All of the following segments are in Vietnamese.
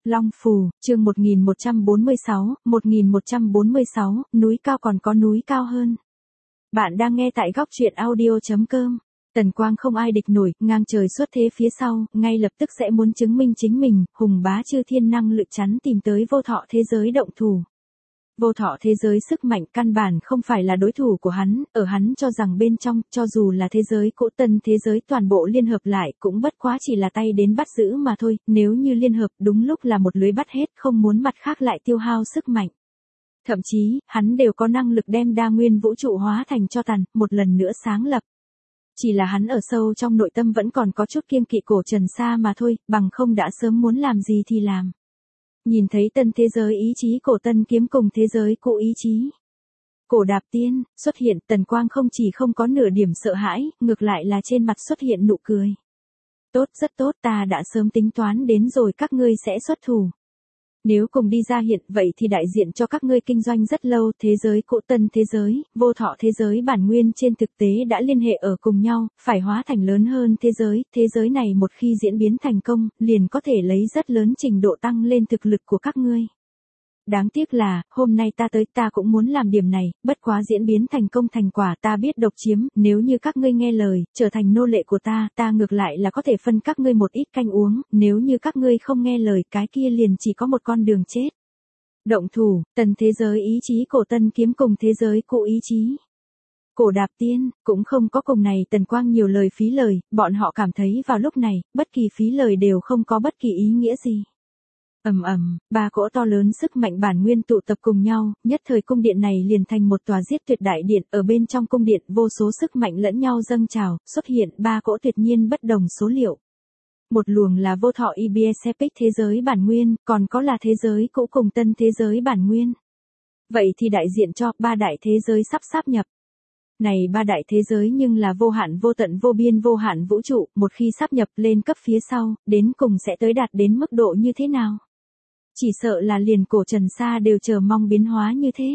Long Phù, chương 1146, núi cao còn có núi cao hơn. Bạn đang nghe tại góc truyện audio.com. Tần Quang không ai địch nổi, ngang trời xuất thế phía sau, ngay lập tức sẽ muốn chứng minh chính mình, hùng bá chư thiên năng lực chắn tìm tới vô thọ thế giới động thủ. Vô thọ thế giới sức mạnh căn bản không phải là đối thủ của hắn, ở hắn cho rằng bên trong, cho dù là thế giới cũ tân thế giới toàn bộ liên hợp lại cũng bất quá chỉ là tay đến bắt giữ mà thôi, nếu như liên hợp đúng lúc là một lưới bắt hết, không muốn mặt khác lại tiêu hao sức mạnh. Thậm chí, hắn đều có năng lực đem đa nguyên vũ trụ hóa thành cho tàn, một lần nữa sáng lập. Chỉ là hắn ở sâu trong nội tâm vẫn còn có chút kiêng kỵ cổ Trần Sa mà thôi, bằng không đã sớm muốn làm gì thì làm. Nhìn thấy tân thế giới ý chí cổ tân kiếm cùng thế giới cũ ý chí. Cổ đạp tiên, xuất hiện, Tần Quang không chỉ không có nửa điểm sợ hãi, ngược lại là trên mặt xuất hiện nụ cười. Tốt, rất tốt, ta đã sớm tính toán đến rồi các ngươi sẽ xuất thủ. Nếu cùng đi ra hiện vậy thì đại diện cho các ngươi kinh doanh rất lâu, thế giới cũ tân thế giới, vô thọ thế giới bản nguyên trên thực tế đã liên hệ ở cùng nhau, phải hóa thành lớn hơn thế giới này một khi diễn biến thành công, liền có thể lấy rất lớn trình độ tăng lên thực lực của các ngươi. Đáng tiếc là, hôm nay ta tới ta cũng muốn làm điểm này, bất quá diễn biến thành công thành quả ta biết độc chiếm, nếu như các ngươi nghe lời, trở thành nô lệ của ta ngược lại là có thể phân các ngươi một ít canh uống, nếu như các ngươi không nghe lời cái kia liền chỉ có một con đường chết. Động thủ, tần thế giới ý chí cổ tân kiếm cùng thế giới cũ ý chí. Cổ đạp tiên, cũng không có cùng này Tần Quang nhiều lời phí lời, bọn họ cảm thấy vào lúc này, bất kỳ phí lời đều không có bất kỳ ý nghĩa gì. Ba cỗ to lớn sức mạnh bản nguyên tụ tập cùng nhau, nhất thời cung điện này liền thành một tòa giết tuyệt đại điện, ở bên trong cung điện vô số sức mạnh lẫn nhau dâng trào, xuất hiện ba cỗ tuyệt nhiên bất đồng số liệu. Một luồng là vô thọ Ibisepic thế giới bản nguyên, còn có là thế giới cũ cùng tân thế giới bản nguyên. Vậy thì đại diện cho ba đại thế giới sắp sáp nhập. Này ba đại thế giới nhưng là vô hạn vô tận vô biên vô hạn vũ trụ, một khi sáp nhập lên cấp phía sau, đến cùng sẽ tới đạt đến mức độ như thế nào? Chỉ sợ là liền cổ Trần Sa đều chờ mong biến hóa như thế.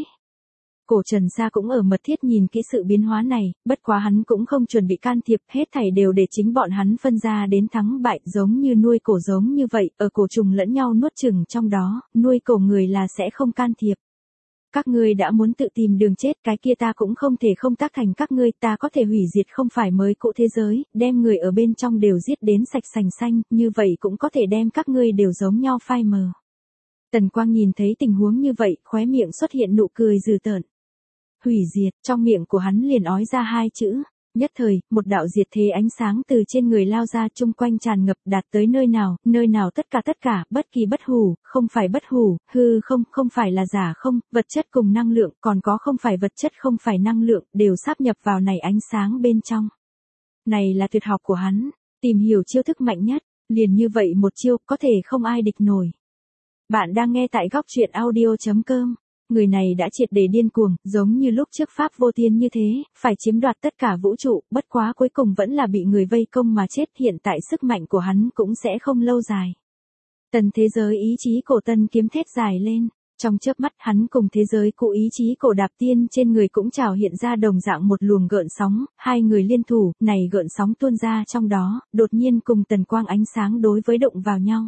Cổ Trần Sa cũng ở mật thiết nhìn kỹ sự biến hóa này, bất quá hắn cũng không chuẩn bị can thiệp, hết thảy đều để chính bọn hắn phân ra đến thắng bại, giống như nuôi cổ giống như vậy, ở cổ trùng lẫn nhau nuốt chửng trong đó, nuôi cổ người là sẽ không can thiệp. Các ngươi đã muốn tự tìm đường chết, cái kia ta cũng không thể không tác thành các ngươi, ta có thể hủy diệt không phải mới cũ thế giới, đem người ở bên trong đều giết đến sạch sành xanh, như vậy cũng có thể đem các ngươi đều giống nhau phai mờ. Tần Quang nhìn thấy tình huống như vậy, khóe miệng xuất hiện nụ cười dữ tợn. Hủy diệt, trong miệng của hắn liền ói ra hai chữ. Nhất thời, một đạo diệt thế ánh sáng từ trên người lao ra chung quanh tràn ngập đạt tới nơi nào tất cả, bất kỳ bất hủ, không phải bất hủ, hư không phải là giả không, vật chất cùng năng lượng, còn có không phải vật chất không phải năng lượng, đều sáp nhập vào này ánh sáng bên trong. Này là tuyệt học của hắn, tìm hiểu chiêu thức mạnh nhất, liền như vậy một chiêu, có thể không ai địch nổi. Bạn đang nghe tại góc truyện audio.com. Người này đã triệt để điên cuồng, giống như lúc trước Pháp Vô Thiên như thế, phải chiếm đoạt tất cả vũ trụ, bất quá cuối cùng vẫn là bị người vây công mà chết, hiện tại sức mạnh của hắn cũng sẽ không lâu dài. Tần thế giới ý chí cổ tân kiếm thét dài lên, trong chớp mắt hắn cùng thế giới cũ ý chí cổ đạp tiên trên người cũng trào hiện ra đồng dạng một luồng gợn sóng, hai người liên thủ, này gợn sóng tuôn ra trong đó, đột nhiên cùng Tần Quang ánh sáng đối với động vào nhau.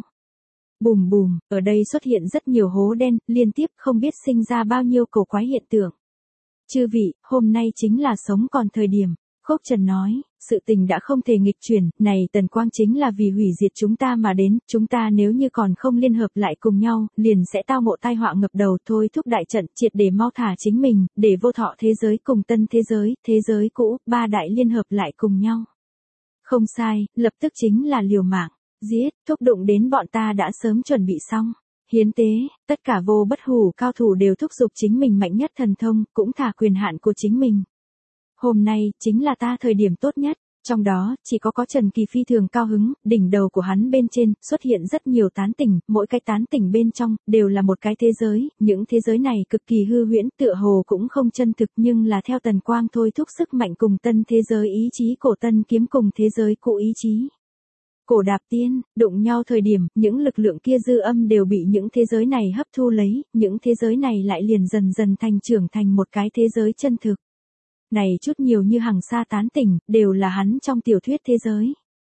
Bùm bùm, ở đây xuất hiện rất nhiều hố đen, liên tiếp không biết sinh ra bao nhiêu cổ quái hiện tượng. Chư vị, hôm nay chính là sống còn thời điểm. Khốc Trần nói, sự tình đã không thể nghịch chuyển, này Tần Quang chính là vì hủy diệt chúng ta mà đến, chúng ta nếu như còn không liên hợp lại cùng nhau, liền sẽ tao ngộ tai họa ngập đầu thôi, thúc đại trận, triệt để mau thả chính mình, để vô thọ thế giới cùng tân thế giới cũ, ba đại liên hợp lại cùng nhau. Không sai, lập tức chính là liều mạng. Giết, thúc đụng đến bọn ta đã sớm chuẩn bị xong. Hiến tế, tất cả vô bất hủ cao thủ đều thúc giục chính mình mạnh nhất thần thông, cũng thả quyền hạn của chính mình. Hôm nay, chính là ta thời điểm tốt nhất, trong đó, chỉ có Trần Kỳ phi thường cao hứng, đỉnh đầu của hắn bên trên, xuất hiện rất nhiều tán tỉnh, mỗi cái tán tỉnh bên trong, đều là một cái thế giới, những thế giới này cực kỳ hư huyễn, tựa hồ cũng không chân thực nhưng là theo Tần Quang thôi thúc sức mạnh cùng tân thế giới ý chí cổ tân kiếm cùng thế giới cũ ý chí. Cổ đạp tiên, đụng nhau thời điểm, những lực lượng kia dư âm đều bị những thế giới này hấp thu lấy, những thế giới này lại liền dần dần trưởng thành một cái thế giới chân thực. Này chút nhiều như hằng sa tán tỉnh, đều là hắn trong tiểu thuyết thế giới.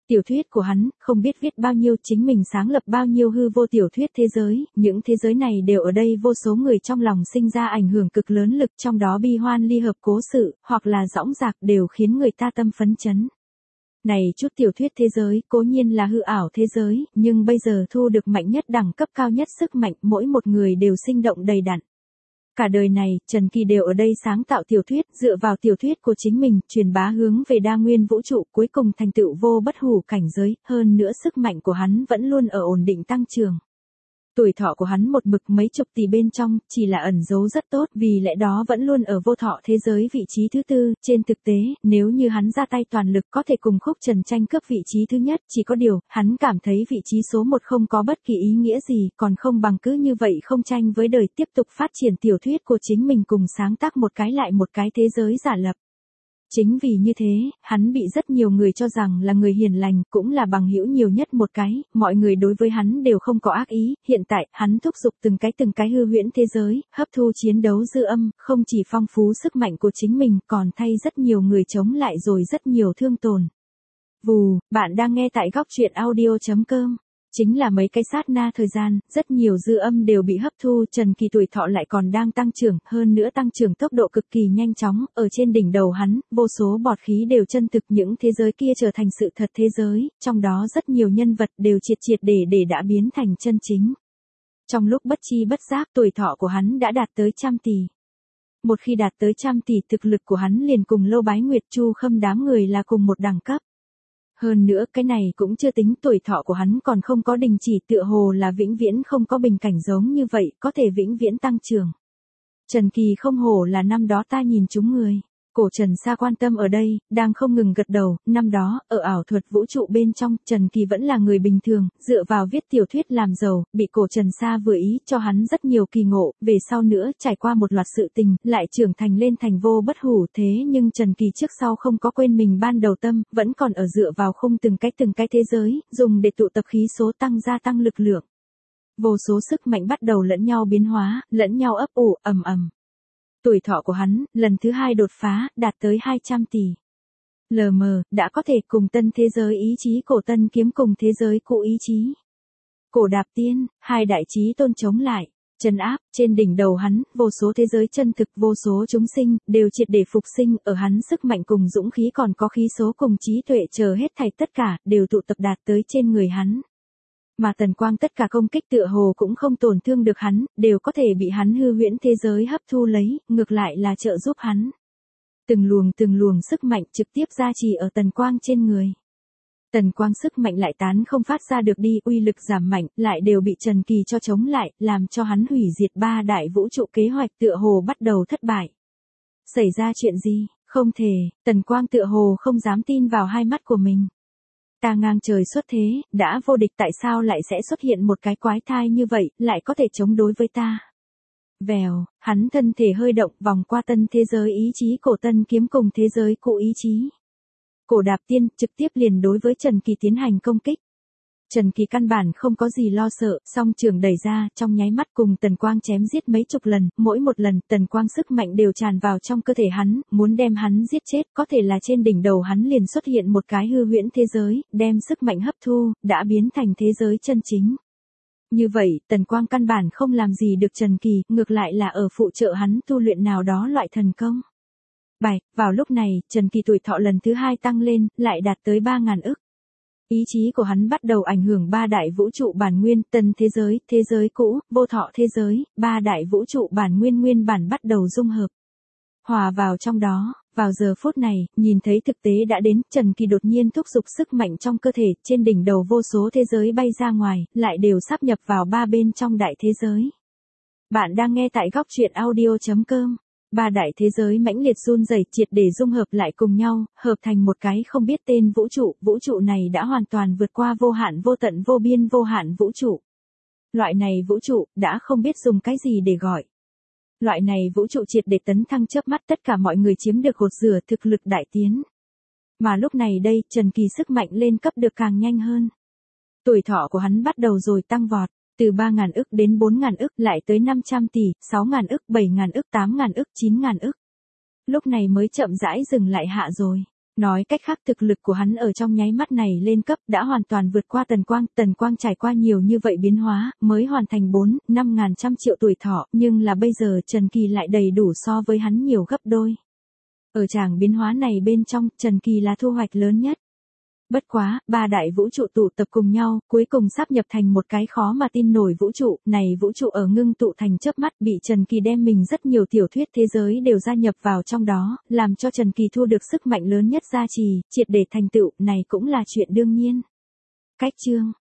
Tiểu thuyết của hắn, không biết viết bao nhiêu, chính mình sáng lập bao nhiêu hư vô tiểu thuyết thế giới, những thế giới này đều ở đây vô số người trong lòng sinh ra ảnh hưởng cực lớn lực, trong đó bi hoan ly hợp cố sự, hoặc là dõng dạc đều khiến người ta tâm phấn chấn. Này chút tiểu thuyết thế giới, cố nhiên là hư ảo thế giới, nhưng bây giờ thu được mạnh nhất đẳng cấp cao nhất sức mạnh, mỗi một người đều sinh động đầy đặn. Cả đời này, Trần Kỳ đều ở đây sáng tạo tiểu thuyết, dựa vào tiểu thuyết của chính mình, truyền bá hướng về đa nguyên vũ trụ, cuối cùng thành tựu vô bất hủ cảnh giới, hơn nữa sức mạnh của hắn vẫn luôn ở ổn định tăng trưởng. Tuổi thọ của hắn một mực mấy chục tỷ bên trong, chỉ là ẩn giấu rất tốt, vì lẽ đó vẫn luôn ở vô thọ thế giới vị trí thứ tư, trên thực tế, nếu như hắn ra tay toàn lực có thể cùng Khúc Trần tranh cướp vị trí thứ nhất, chỉ có điều, hắn cảm thấy vị trí số một không có bất kỳ ý nghĩa gì, còn không bằng cứ như vậy không tranh với đời, tiếp tục phát triển tiểu thuyết của chính mình cùng sáng tác một cái lại một cái thế giới giả lập. Chính vì như thế, hắn bị rất nhiều người cho rằng là người hiền lành, cũng là bằng hữu nhiều nhất một cái, mọi người đối với hắn đều không có ác ý, hiện tại, hắn thúc giục từng cái hư huyễn thế giới, hấp thu chiến đấu dư âm, không chỉ phong phú sức mạnh của chính mình, còn thay rất nhiều người chống lại rồi rất nhiều thương tổn. Vù, bạn đang nghe tại góc truyện audio.com. Chính là mấy cái sát na thời gian, rất nhiều dư âm đều bị hấp thu, Trần Kỳ tuổi thọ lại còn đang tăng trưởng, hơn nữa tăng trưởng tốc độ cực kỳ nhanh chóng, ở trên đỉnh đầu hắn, vô số bọt khí đều chân thực, những thế giới kia trở thành sự thật thế giới, trong đó rất nhiều nhân vật đều triệt để đã biến thành chân chính. Trong lúc bất chi bất giác, tuổi thọ của hắn đã đạt tới 100 tỷ. Một khi đạt tới 100 tỷ, thực lực của hắn liền cùng Lâu Bái Nguyệt, Chu Khâm đám người là cùng một đẳng cấp. Hơn nữa cái này cũng chưa tính, tuổi thọ của hắn còn không có đình chỉ, tựa hồ là vĩnh viễn không có bình cảnh giống như vậy, có thể vĩnh viễn tăng trưởng. Trần Kỳ không hổ là năm đó ta nhìn chúng người. Cổ Trần Sa quan tâm ở đây, đang không ngừng gật đầu, năm đó, ở ảo thuật vũ trụ bên trong, Trần Kỳ vẫn là người bình thường, dựa vào viết tiểu thuyết làm giàu, bị Cổ Trần Sa vừa ý cho hắn rất nhiều kỳ ngộ, về sau nữa, trải qua một loạt sự tình, lại trưởng thành lên thành vô bất hủ, thế nhưng Trần Kỳ trước sau không có quên mình ban đầu tâm, vẫn còn ở dựa vào khung từng cái thế giới, dùng để tụ tập khí số gia tăng lực lượng. Vô số sức mạnh bắt đầu lẫn nhau biến hóa, lẫn nhau ấp ủ, ầm ầm. Tuổi thọ của hắn, lần thứ hai đột phá, đạt tới 200 tỷ. LM, đã có thể cùng tân thế giới ý chí cổ tân kiếm cùng thế giới cũ ý chí. Cổ đạp tiên, hai đại chí tôn chống lại, trấn áp, trên đỉnh đầu hắn, vô số thế giới chân thực, vô số chúng sinh, đều triệt để phục sinh, ở hắn sức mạnh cùng dũng khí còn có khí số cùng trí tuệ chờ hết thảy tất cả, đều tụ tập đạt tới trên người hắn. Mà tần quang tất cả công kích tựa hồ cũng không tổn thương được hắn, đều có thể bị hắn hư huyễn thế giới hấp thu lấy, ngược lại là trợ giúp hắn. Từng luồng sức mạnh trực tiếp gia trì ở tần quang trên người. Tần quang sức mạnh lại tán không phát ra được đi, uy lực giảm mạnh, lại đều bị Trần Kỳ cho chống lại, làm cho hắn hủy diệt ba đại vũ trụ kế hoạch tựa hồ bắt đầu thất bại. Xảy ra chuyện gì? Không thể, tần quang tựa hồ không dám tin vào hai mắt của mình. Ta ngang trời xuất thế, đã vô địch tại sao lại sẽ xuất hiện một cái quái thai như vậy, lại có thể chống đối với ta. Vèo, hắn thân thể hơi động vòng qua tân thế giới ý chí cổ tân kiếm cùng thế giới cũ ý chí. Cổ đạp tiên trực tiếp liền đối với Trần Kỳ tiến hành công kích. Trần Kỳ căn bản không có gì lo sợ, song trường đẩy ra, trong nháy mắt cùng tần quang chém giết mấy chục lần, mỗi một lần tần quang sức mạnh đều tràn vào trong cơ thể hắn, muốn đem hắn giết chết, có thể là trên đỉnh đầu hắn liền xuất hiện một cái hư huyễn thế giới, đem sức mạnh hấp thu, đã biến thành thế giới chân chính. Như vậy, tần quang căn bản không làm gì được Trần Kỳ, ngược lại là ở phụ trợ hắn tu luyện nào đó loại thần công. Vào lúc này, Trần Kỳ tuổi thọ lần thứ hai tăng lên, lại đạt tới 3.000 ức. Ý chí của hắn bắt đầu ảnh hưởng ba đại vũ trụ bản nguyên, tân thế giới cũ, vô thọ thế giới, ba đại vũ trụ bản nguyên bản bắt đầu dung hợp. Hòa vào trong đó, vào giờ phút này, nhìn thấy thực tế đã đến, Trần Kỳ đột nhiên thúc giục sức mạnh trong cơ thể, trên đỉnh đầu vô số thế giới bay ra ngoài, lại đều sáp nhập vào ba bên trong đại thế giới. Bạn đang nghe tại góc truyện audio.com. Ba đại thế giới mãnh liệt run rẩy, triệt để dung hợp lại cùng nhau, hợp thành một cái không biết tên vũ trụ này đã hoàn toàn vượt qua vô hạn vô tận vô biên vô hạn vũ trụ. Loại này vũ trụ, đã không biết dùng cái gì để gọi. Loại này vũ trụ triệt để tấn thăng chớp mắt, tất cả mọi người chiếm được gột rửa, thực lực đại tiến. Mà lúc này đây, Trần Kỳ sức mạnh lên cấp được càng nhanh hơn. Tuổi thọ của hắn bắt đầu rồi tăng vọt. Từ 3.000 ức đến 4.000 ức, lại tới 500 tỷ, 6.000 ức, 7.000 ức, 8.000 ức, 9.000 ức. Lúc này mới chậm rãi dừng lại hạ rồi. Nói cách khác thực lực của hắn ở trong nháy mắt này lên cấp đã hoàn toàn vượt qua Tần Quang trải qua nhiều như vậy biến hóa, mới hoàn thành 4-5 ngàn trăm triệu tuổi thọ, nhưng là bây giờ Trần Kỳ lại đầy đủ so với hắn nhiều gấp đôi. Ở tràng biến hóa này bên trong, Trần Kỳ là thu hoạch lớn nhất. Bất quá, ba đại vũ trụ tụ tập cùng nhau, cuối cùng sáp nhập thành một cái khó mà tin nổi vũ trụ, này vũ trụ ở ngưng tụ thành chớp mắt bị Trần Kỳ đem mình rất nhiều tiểu thuyết thế giới đều gia nhập vào trong đó, làm cho Trần Kỳ thu được sức mạnh lớn nhất gia trì, triệt để thành tựu, này cũng là chuyện đương nhiên. Cách chương